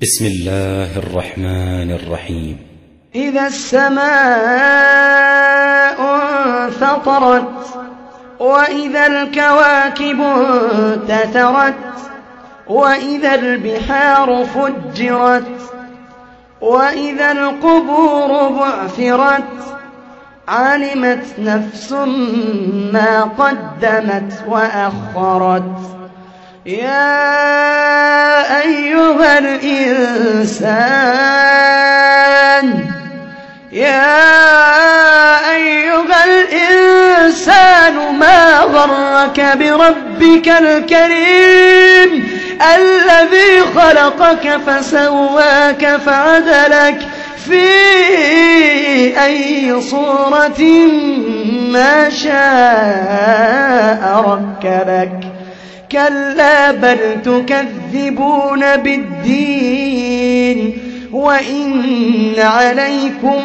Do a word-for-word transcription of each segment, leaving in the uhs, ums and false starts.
بسم الله الرحمن الرحيم. إذا السماء انفطرت وإذا الكواكب انتثرت وإذا البحار فجرت وإذا القبور بعثرت علمت نفس ما قدمت وأخرت. يا أيها الإنسان يا أيها الإنسان ما غرك بربك الكريم الذي خلقك فسواك فعدلك في أي صورة ما شاء ركبك. كلا بل تكذبون بالدين وإن عليكم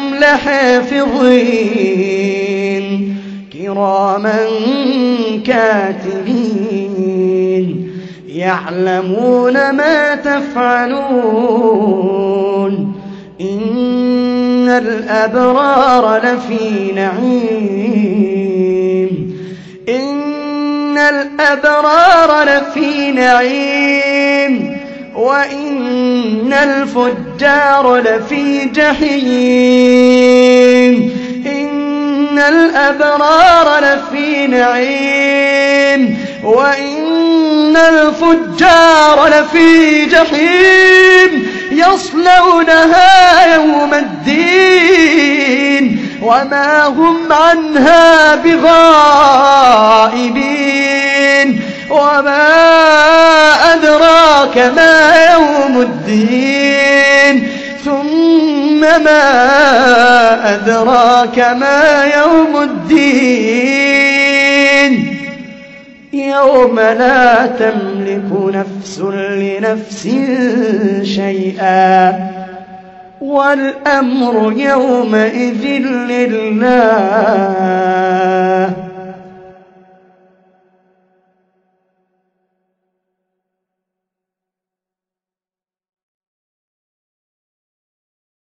لحافظين كراما كاتبين يعلمون ما تفعلون. إن الأبرار لفي نعيم إن الأبرار لفي نعيم وإن الفجار لفي جحيم. إن الأبرار لفي نعيم وإن الفجار لفي جحيم يصلونها يوم الدين وما هم عنها بغائبين. وما أدراك ما يوم الدين ثم ما أدراك ما يوم الدين يوم لا تملك نفس لنفس شيئا والأمر يومئذ لله.